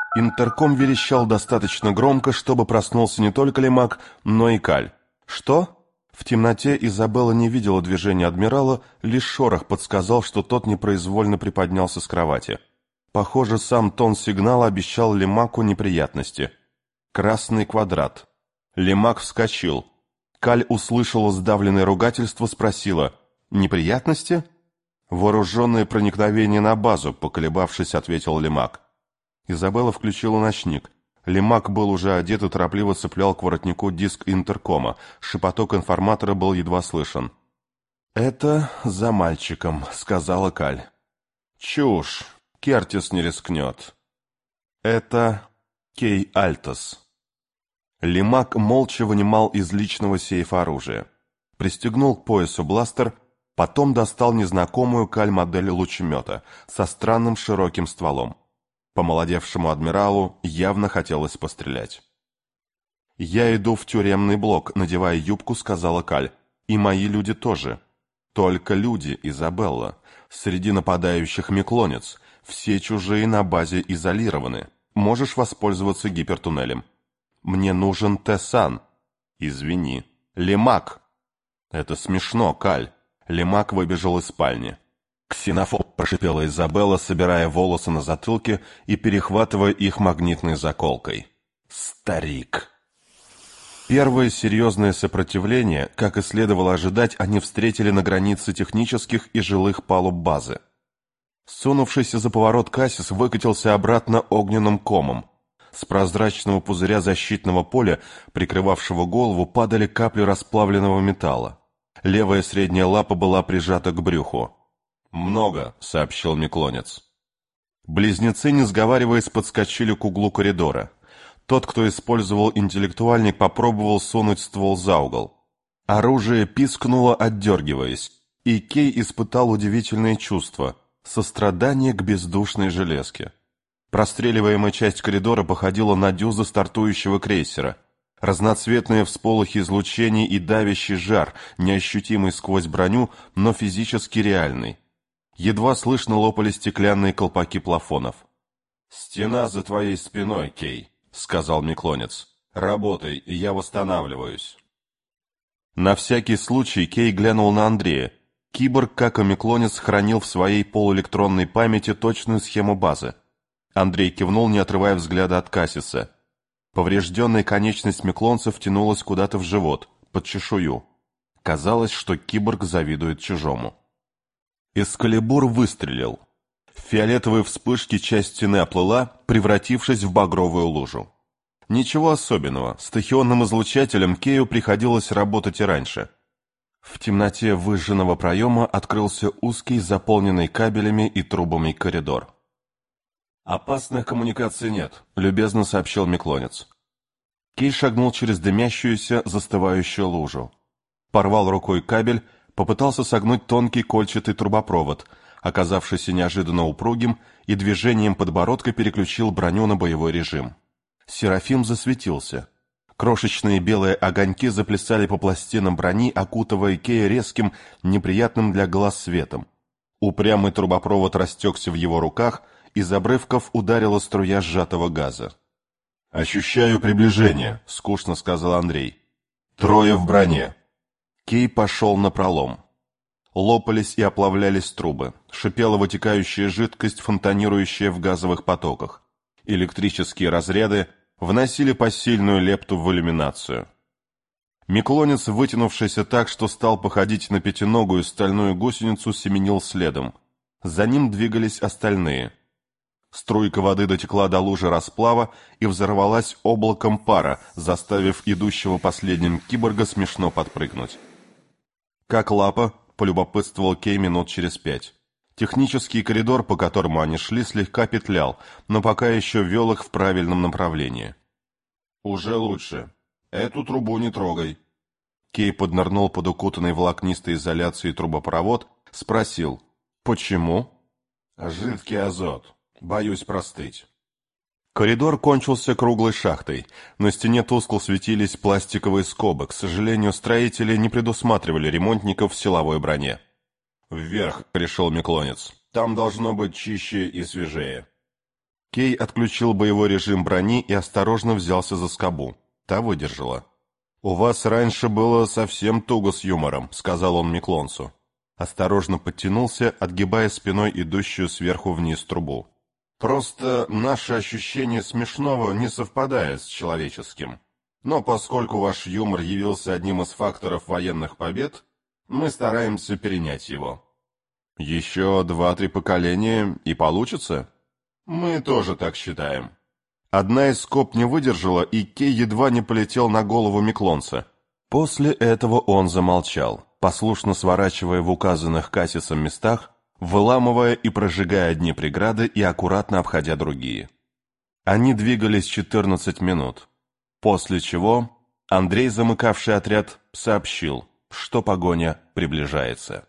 Интерком верещал достаточно громко, чтобы проснулся не только Лемак, но и Каль. «Что?» В темноте Изабелла не видела движения адмирала, лишь шорох подсказал, что тот непроизвольно приподнялся с кровати. Похоже, сам тон сигнала обещал Лемаку неприятности. Красный квадрат. Лемак вскочил. Каль услышала сдавленное ругательство, спросила: «Неприятности?» «Вооруженное проникновение на базу», — поколебавшись, ответил Лемак. Изабелла включила ночник. Лемак был уже одет и торопливо цеплял к воротнику диск интеркома. Шепоток информатора был едва слышен. «Это за мальчиком», — сказала Каль. «Чушь. Кертис не рискнет». «Это Кей Альтос». Лемак молча вынимал из личного сейфа оружие. Пристегнул к поясу бластер, потом достал незнакомую Каль модель лучемета со странным широким стволом. Помолодевшему адмиралу явно хотелось пострелять. «Я иду в тюремный блок», — надевая юбку, сказала Каль. «И мои люди тоже». «Только люди, Изабелла. Среди нападающих меклонец. Все чужие на базе изолированы. Можешь воспользоваться гипертуннелем». «Мне нужен Тессан». «Извини». «Лемак». «Это смешно, Каль». Лемак выбежал из спальни. «Ксенофоб», — прошипела Изабелла, собирая волосы на затылке и перехватывая их магнитной заколкой. «Старик». Первое серьезное сопротивление, как и следовало ожидать, они встретили на границе технических и жилых палуб базы. Сунувшийся за поворот Кассис выкатился обратно огненным комом. С прозрачного пузыря защитного поля, прикрывавшего голову, падали капли расплавленного металла. Левая средняя лапа была прижата к брюху. «Много», — сообщил Меклонец. Близнецы, не сговариваясь, подскочили к углу коридора. Тот, кто использовал интеллектуальник, попробовал сунуть ствол за угол. Оружие пискнуло, отдергиваясь, и Кей испытал удивительное чувство — сострадание к бездушной железке. Простреливаемая часть коридора походила на дюзы стартующего крейсера. Разноцветные всполохи излучений и давящий жар, неощутимый сквозь броню, но физически реальный. Едва слышно лопали стеклянные колпаки плафонов. «Стена за твоей спиной, Кей», — сказал Меклонец. «Работай, я восстанавливаюсь». На всякий случай Кей глянул на Андрея. Киборг, как и Меклонец, хранил в своей полуэлектронной памяти точную схему базы. Андрей кивнул, не отрывая взгляда от Кассиса. Поврежденная конечность меклонца втянулась куда-то в живот, под чешую. Казалось, что киборг завидует чужому. Эскалибур выстрелил. В фиолетовой вспышке часть стены оплыла, превратившись в багровую лужу. Ничего особенного, с тахионным излучателем Кею приходилось работать и раньше. В темноте выжженного проема открылся узкий, заполненный кабелями и трубами коридор. «Опасных коммуникаций нет», — любезно сообщил Меклонец. Кей шагнул через дымящуюся, застывающую лужу. Порвал рукой кабель, попытался согнуть тонкий кольчатый трубопровод, оказавшийся неожиданно упругим, и движением подбородка переключил броню на боевой режим. Серафим засветился. Крошечные белые огоньки заплясали по пластинам брони, окутывая Кея резким, неприятным для глаз светом. Упрямый трубопровод растекся в его руках, из обрывков ударила струя сжатого газа. «Ощущаю приближение», — скучно сказал Андрей. «Трое в броне». Кей пошел напролом. Лопались и оплавлялись трубы, шипела вытекающая жидкость, фонтанирующая в газовых потоках. Электрические разряды вносили посильную лепту в иллюминацию. Меклонец, вытянувшийся так, что стал походить на пятиногую стальную гусеницу, семенил следом. За ним двигались остальные. Струйка воды дотекла до лужи расплава и взорвалась облаком пара, заставив идущего последним киборга смешно подпрыгнуть. «Как лапа?» — полюбопытствовал Кей минут через 5. Технический коридор, по которому они шли, слегка петлял, но пока еще вел их в правильном направлении. «Уже лучше. Эту трубу не трогай». Кей поднырнул под укутанный волокнистой изоляцией трубопровод, спросил: «Почему?» «Жидкий азот. Боюсь простыть». Коридор кончился круглой шахтой. На стене тускло светились пластиковые скобы. К сожалению, строители не предусматривали ремонтников в силовой броне. «Вверх», — пришел Меклонец. «Там должно быть чище и свежее». Кей отключил боевой режим брони и осторожно взялся за скобу. Та выдержала. «У вас раньше было совсем туго с юмором», — сказал он Миклонсу. Осторожно подтянулся, отгибая спиной идущую сверху вниз трубу. «Просто наше ощущение смешного не совпадает с человеческим. Но поскольку ваш юмор явился одним из факторов военных побед, мы стараемся перенять его». «Еще 2-3 поколения и получится?» «Мы тоже так считаем». Одна из скоб не выдержала, и Кей едва не полетел на голову Миклонса. После этого он замолчал, послушно сворачивая в указанных Кассисом местах, выламывая и прожигая одни преграды и аккуратно обходя другие. Они двигались 14 минут, после чего Андрей, замыкавший отряд, сообщил, что погоня приближается.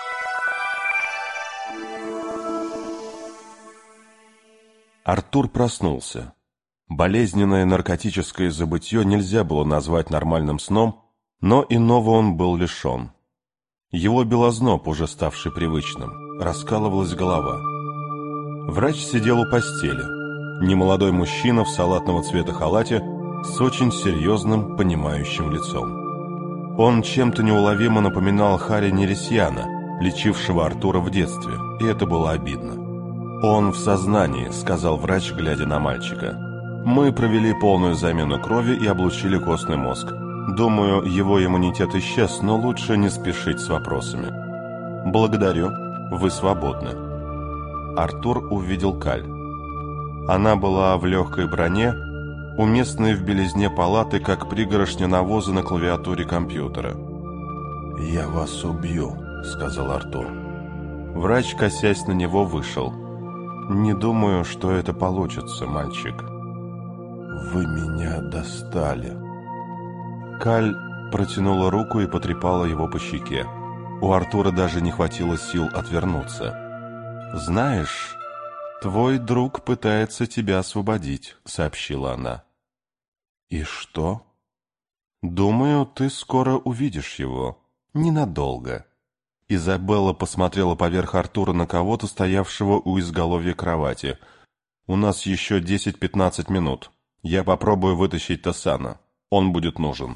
Артур проснулся. Болезненное наркотическое забытье нельзя было назвать нормальным сном, но иного он был лишен. Его бил озноб, уже ставший привычным, раскалывалась голова. Врач сидел у постели. Немолодой мужчина в салатного цвета халате с очень серьезным, понимающим лицом. Он чем-то неуловимо напоминал Харри Нересьяна, лечившего Артура в детстве, и это было обидно. «Он в сознании», — сказал врач, глядя на мальчика. «Мы провели полную замену крови и облучили костный мозг. Думаю, его иммунитет исчез, но лучше не спешить с вопросами». «Благодарю, вы свободны». Артур увидел Каль. Она была в легкой броне, уместной в белизне палаты, как пригоршня навоза на клавиатуре компьютера. «Я вас убью», — сказал Артур. Врач, косясь на него, вышел. «Не думаю, что это получится, мальчик». «Вы меня достали». Каль протянула руку и потрепала его по щеке. У Артура даже не хватило сил отвернуться. «Знаешь, твой друг пытается тебя освободить», — сообщила она. «И что?» «Думаю, ты скоро увидишь его. Ненадолго». Изабелла посмотрела поверх Артура на кого-то, стоявшего у изголовья кровати. «У нас еще 10-15 минут. Я попробую вытащить Тасана. Он будет нужен».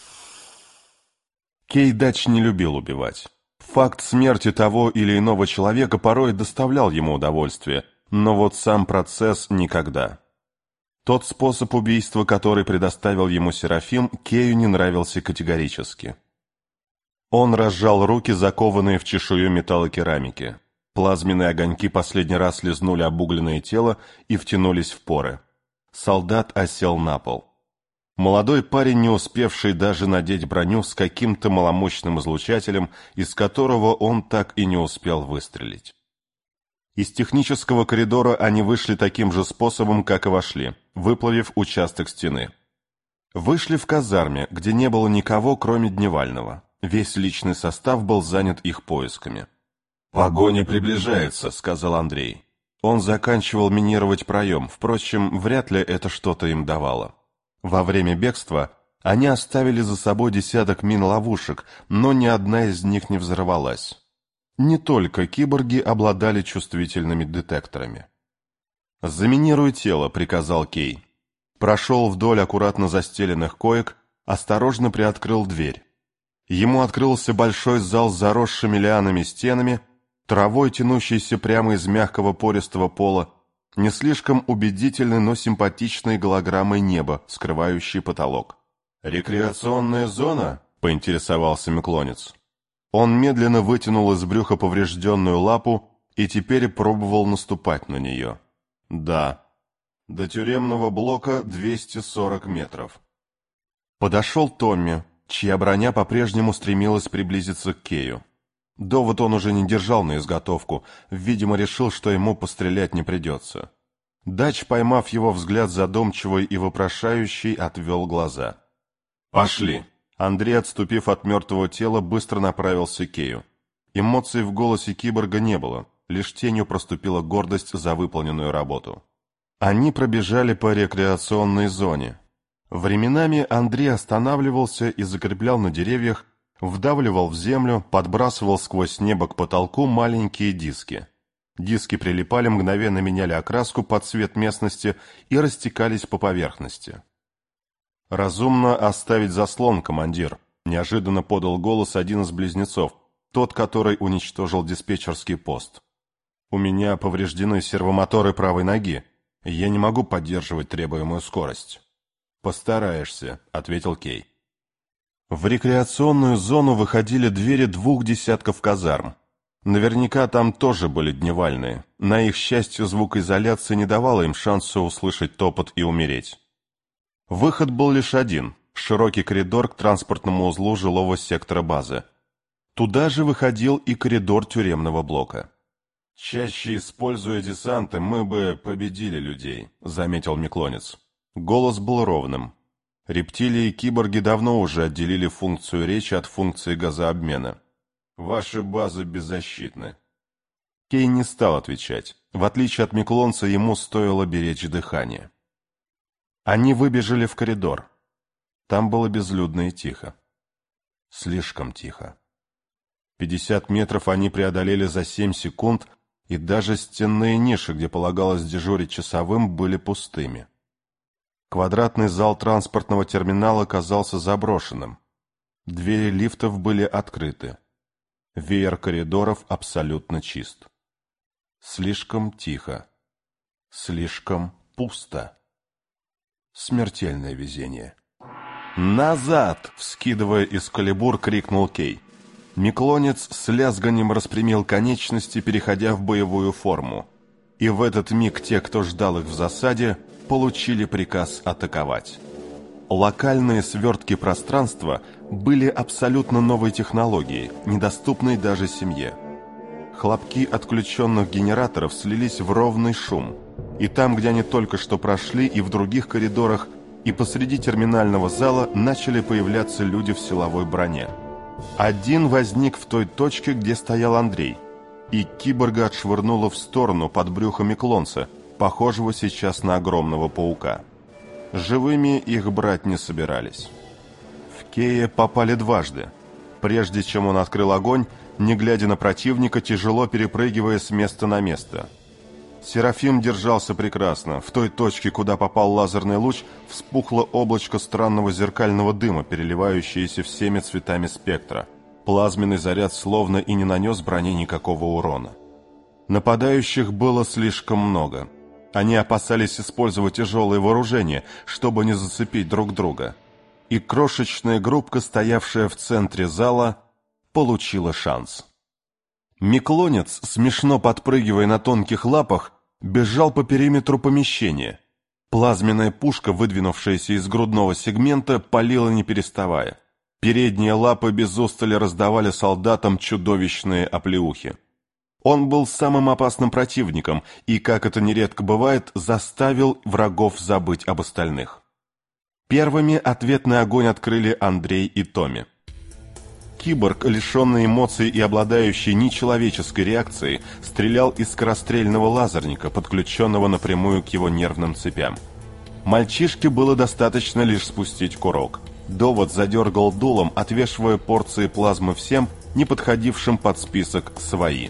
Кей Дач не любил убивать. Факт смерти того или иного человека порой доставлял ему удовольствие, но вот сам процесс никогда. Тот способ убийства, который предоставил ему Серафим, Кею не нравился категорически. Он разжал руки, закованные в чешую металлокерамики. Плазменные огоньки последний раз лизнули обугленное тело и втянулись в поры. Солдат осел на пол. Молодой парень, не успевший даже надеть броню, с каким-то маломощным излучателем, из которого он так и не успел выстрелить. Из технического коридора они вышли таким же способом, как и вошли, выплавив участок стены. Вышли в казарме, где не было никого, кроме Дневального. Весь личный состав был занят их поисками. «Погоня приближается», — сказал Андрей. Он заканчивал минировать проем, впрочем, вряд ли это что-то им давало. Во время бегства они оставили за собой десяток мин-ловушек, но ни одна из них не взорвалась. Не только киборги обладали чувствительными детекторами. «Заминируй тело», — приказал Кей. Прошел вдоль аккуратно застеленных коек, осторожно приоткрыл дверь. Ему открылся большой зал с заросшими лианами стенами, травой, тянущейся прямо из мягкого пористого пола, не слишком убедительной, но симпатичной голограммой неба, скрывающей потолок. «Рекреационная зона?» — поинтересовался Миклонец. Он медленно вытянул из брюха поврежденную лапу и теперь пробовал наступать на нее. «Да. До тюремного блока 240 метров». Подошел Томми, чья броня по-прежнему стремилась приблизиться к Кею. Довод он уже не держал на изготовку, видимо, решил, что ему пострелять не придется. Дач, поймав его взгляд задумчивый и вопрошающий, отвел глаза. «Пошли!» Андрей, отступив от мертвого тела, быстро направился к Кею. Эмоций в голосе киборга не было, лишь тенью проступила гордость за выполненную работу. Они пробежали по рекреационной зоне. Временами Андрей останавливался и закреплял на деревьях, вдавливал в землю, подбрасывал сквозь небо к потолку маленькие диски. Диски прилипали, мгновенно меняли окраску под цвет местности и растекались по поверхности. «Разумно оставить заслон, командир», — неожиданно подал голос один из близнецов, тот, который уничтожил диспетчерский пост. «У меня повреждены сервомоторы правой ноги. Я не могу поддерживать требуемую скорость». «Постараешься», — ответил Кей. В рекреационную зону выходили двери 2 десятков казарм. Наверняка там тоже были дневальные. На их счастье, звукоизоляция не давала им шанса услышать топот и умереть. Выход был лишь один – широкий коридор к транспортному узлу жилого сектора базы. Туда же выходил и коридор тюремного блока. «Чаще используя десанты, мы бы победили людей», — заметил Миклонец. Голос был ровным. Рептилии и киборги давно уже отделили функцию речи от функции газообмена. «Ваши базы беззащитны». Кей не стал отвечать. В отличие от Миклонца, ему стоило беречь дыхание. Они выбежали в коридор. Там было безлюдно и тихо. Слишком тихо. 50 метров они преодолели за 7 секунд, и даже стенные ниши, где полагалось дежурить часовым, были пустыми. Квадратный зал транспортного терминала казался заброшенным. Двери лифтов были открыты. Веер коридоров абсолютно чист. Слишком тихо. Слишком пусто. Смертельное везение. «Назад!» — вскидывая эскалибур, крикнул Кей. Миклонец с лязганием распрямил конечности, переходя в боевую форму. И в этот миг те, кто ждал их в засаде, получили приказ атаковать. Локальные свертки пространства были абсолютно новой технологией, недоступной даже семье. Хлопки отключенных генераторов слились в ровный шум. И там, где они только что прошли, и в других коридорах, и посреди терминального зала начали появляться люди в силовой броне. Один возник в той точке, где стоял Андрей, и киборга отшвырнуло в сторону под брюхо Миклонца, похожего сейчас на огромного паука. Живыми их брать не собирались. В Кея попали дважды. Прежде чем он открыл огонь, не глядя на противника, тяжело перепрыгивая с места на место. Серафим держался прекрасно. В той точке, куда попал лазерный луч, вспухло облачко странного зеркального дыма, переливающееся всеми цветами спектра. Плазменный заряд словно и не нанес броне никакого урона. Нападающих было слишком много. Они опасались использовать тяжелое вооружение, чтобы не зацепить друг друга. И крошечная группка, стоявшая в центре зала, получила шанс. Миклонец, смешно подпрыгивая на тонких лапах, бежал по периметру помещения. Плазменная пушка, выдвинувшаяся из грудного сегмента, палила не переставая. Передние лапы без устали раздавали солдатам чудовищные оплеухи. Он был самым опасным противником и, как это нередко бывает, заставил врагов забыть об остальных. Первыми ответный огонь открыли Андрей и Томми. Киборг, лишенный эмоций и обладающий нечеловеческой реакцией, стрелял из скорострельного лазерника, подключенного напрямую к его нервным цепям. Мальчишке было достаточно лишь спустить курок. Довод задергал дулом, отвешивая порции плазмы всем, не подходившим под список «свои».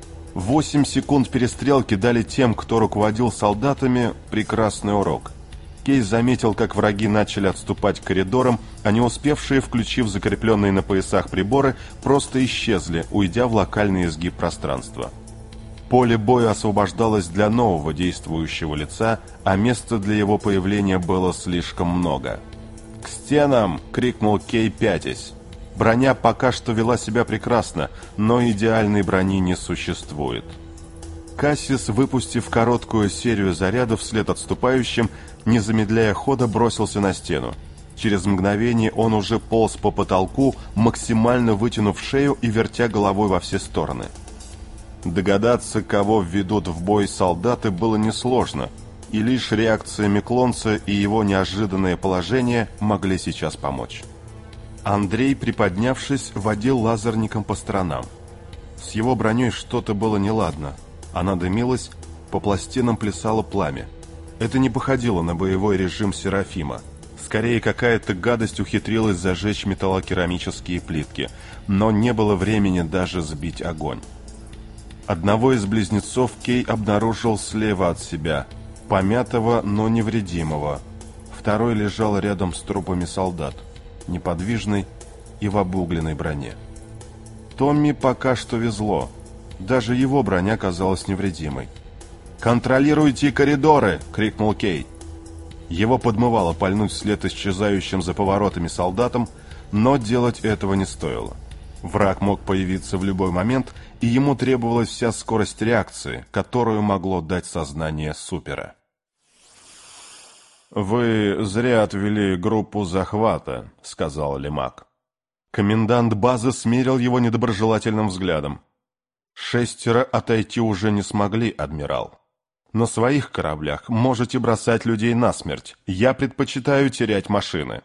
8 секунд перестрелки дали тем, кто руководил солдатами, прекрасный урок. Кей заметил, как враги начали отступать к коридорам, а не успевшие, включив закрепленные на поясах приборы, просто исчезли, уйдя в локальный изгиб пространства. Поле боя освобождалось для нового действующего лица, а места для его появления было слишком много. «К стенам!» — крикнул Кей, пятясь. Броня пока что вела себя прекрасно, но идеальной брони не существует. Кассис, выпустив короткую серию зарядов вслед отступающим, не замедляя хода, бросился на стену. Через мгновение он уже полз по потолку, максимально вытянув шею и вертя головой во все стороны. Догадаться, кого введут в бой солдаты, было несложно, и лишь реакция Миклонца и его неожиданное положение могли сейчас помочь. Андрей, приподнявшись, водил лазерником по сторонам. С его броней что-то было неладно. Она дымилась, по пластинам плясало пламя. Это не походило на боевой режим Серафима. Скорее, какая-то гадость ухитрилась зажечь металлокерамические плитки, но не было времени даже сбить огонь. Одного из близнецов Кей обнаружил слева от себя, помятого, но невредимого. Второй лежал рядом с трупами солдат, неподвижный и в обугленной броне. Томми пока что везло. Даже его броня казалась невредимой. «Контролируйте коридоры!» — крикнул Кей. Его подмывало пальнуть вслед исчезающим за поворотами солдатам, но делать этого не стоило. Враг мог появиться в любой момент, и ему требовалась вся скорость реакции, которую могло дать сознание Супера. «Вы зря отвели группу захвата», — сказал Лемак. Комендант базы смерил его недоброжелательным взглядом. «6 отойти уже не смогли, адмирал. На своих кораблях можете бросать людей насмерть. Я предпочитаю терять машины».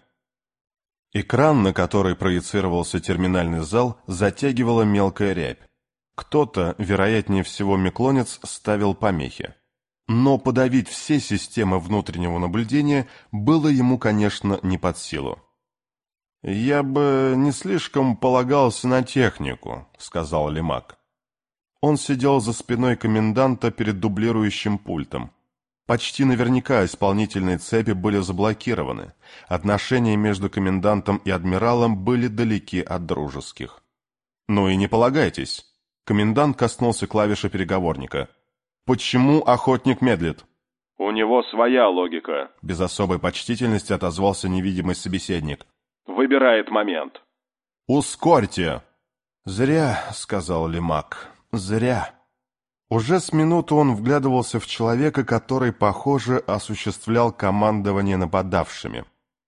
Экран, на который проецировался терминальный зал, затягивала мелкая рябь. Кто-то, вероятнее всего меклонец, ставил помехи. Но подавить все системы внутреннего наблюдения было ему, конечно, не под силу. «Я бы не слишком полагался на технику», — сказал Лемак. Он сидел за спиной коменданта перед дублирующим пультом. Почти наверняка исполнительные цепи были заблокированы. Отношения между комендантом и адмиралом были далеки от дружеских. «Ну и не полагайтесь». Комендант коснулся клавиши переговорника. «Почему охотник медлит?» «У него своя логика», — без особой почтительности отозвался невидимый собеседник. «Выбирает момент». «Ускорьте!» «Зря», — сказал Лемак, — «зря». Уже с минуту он вглядывался в человека, который, похоже, осуществлял командование нападавшими.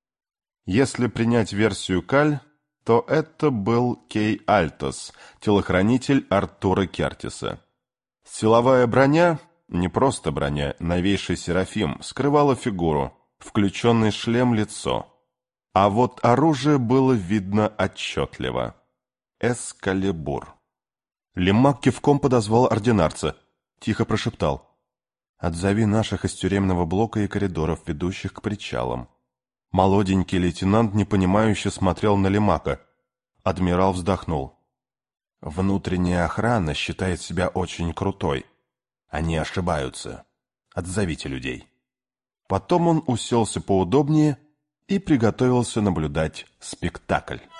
Если принять версию Каль, то это был Кей Альтос, телохранитель Артура Кертиса. Силовая броня, не просто броня, новейший Серафим, скрывала фигуру, включенный шлем лицо. А вот оружие было видно отчетливо. Эскалибур. Лемак кивком подозвал ординарца. Тихо прошептал: «Отзови наших из тюремного блока и коридоров, ведущих к причалам». Молоденький лейтенант непонимающе смотрел на Лемака. Адмирал вздохнул. «Внутренняя охрана считает себя очень крутой. Они ошибаются. Отзовите людей». Потом он уселся поудобнее и приготовился наблюдать спектакль.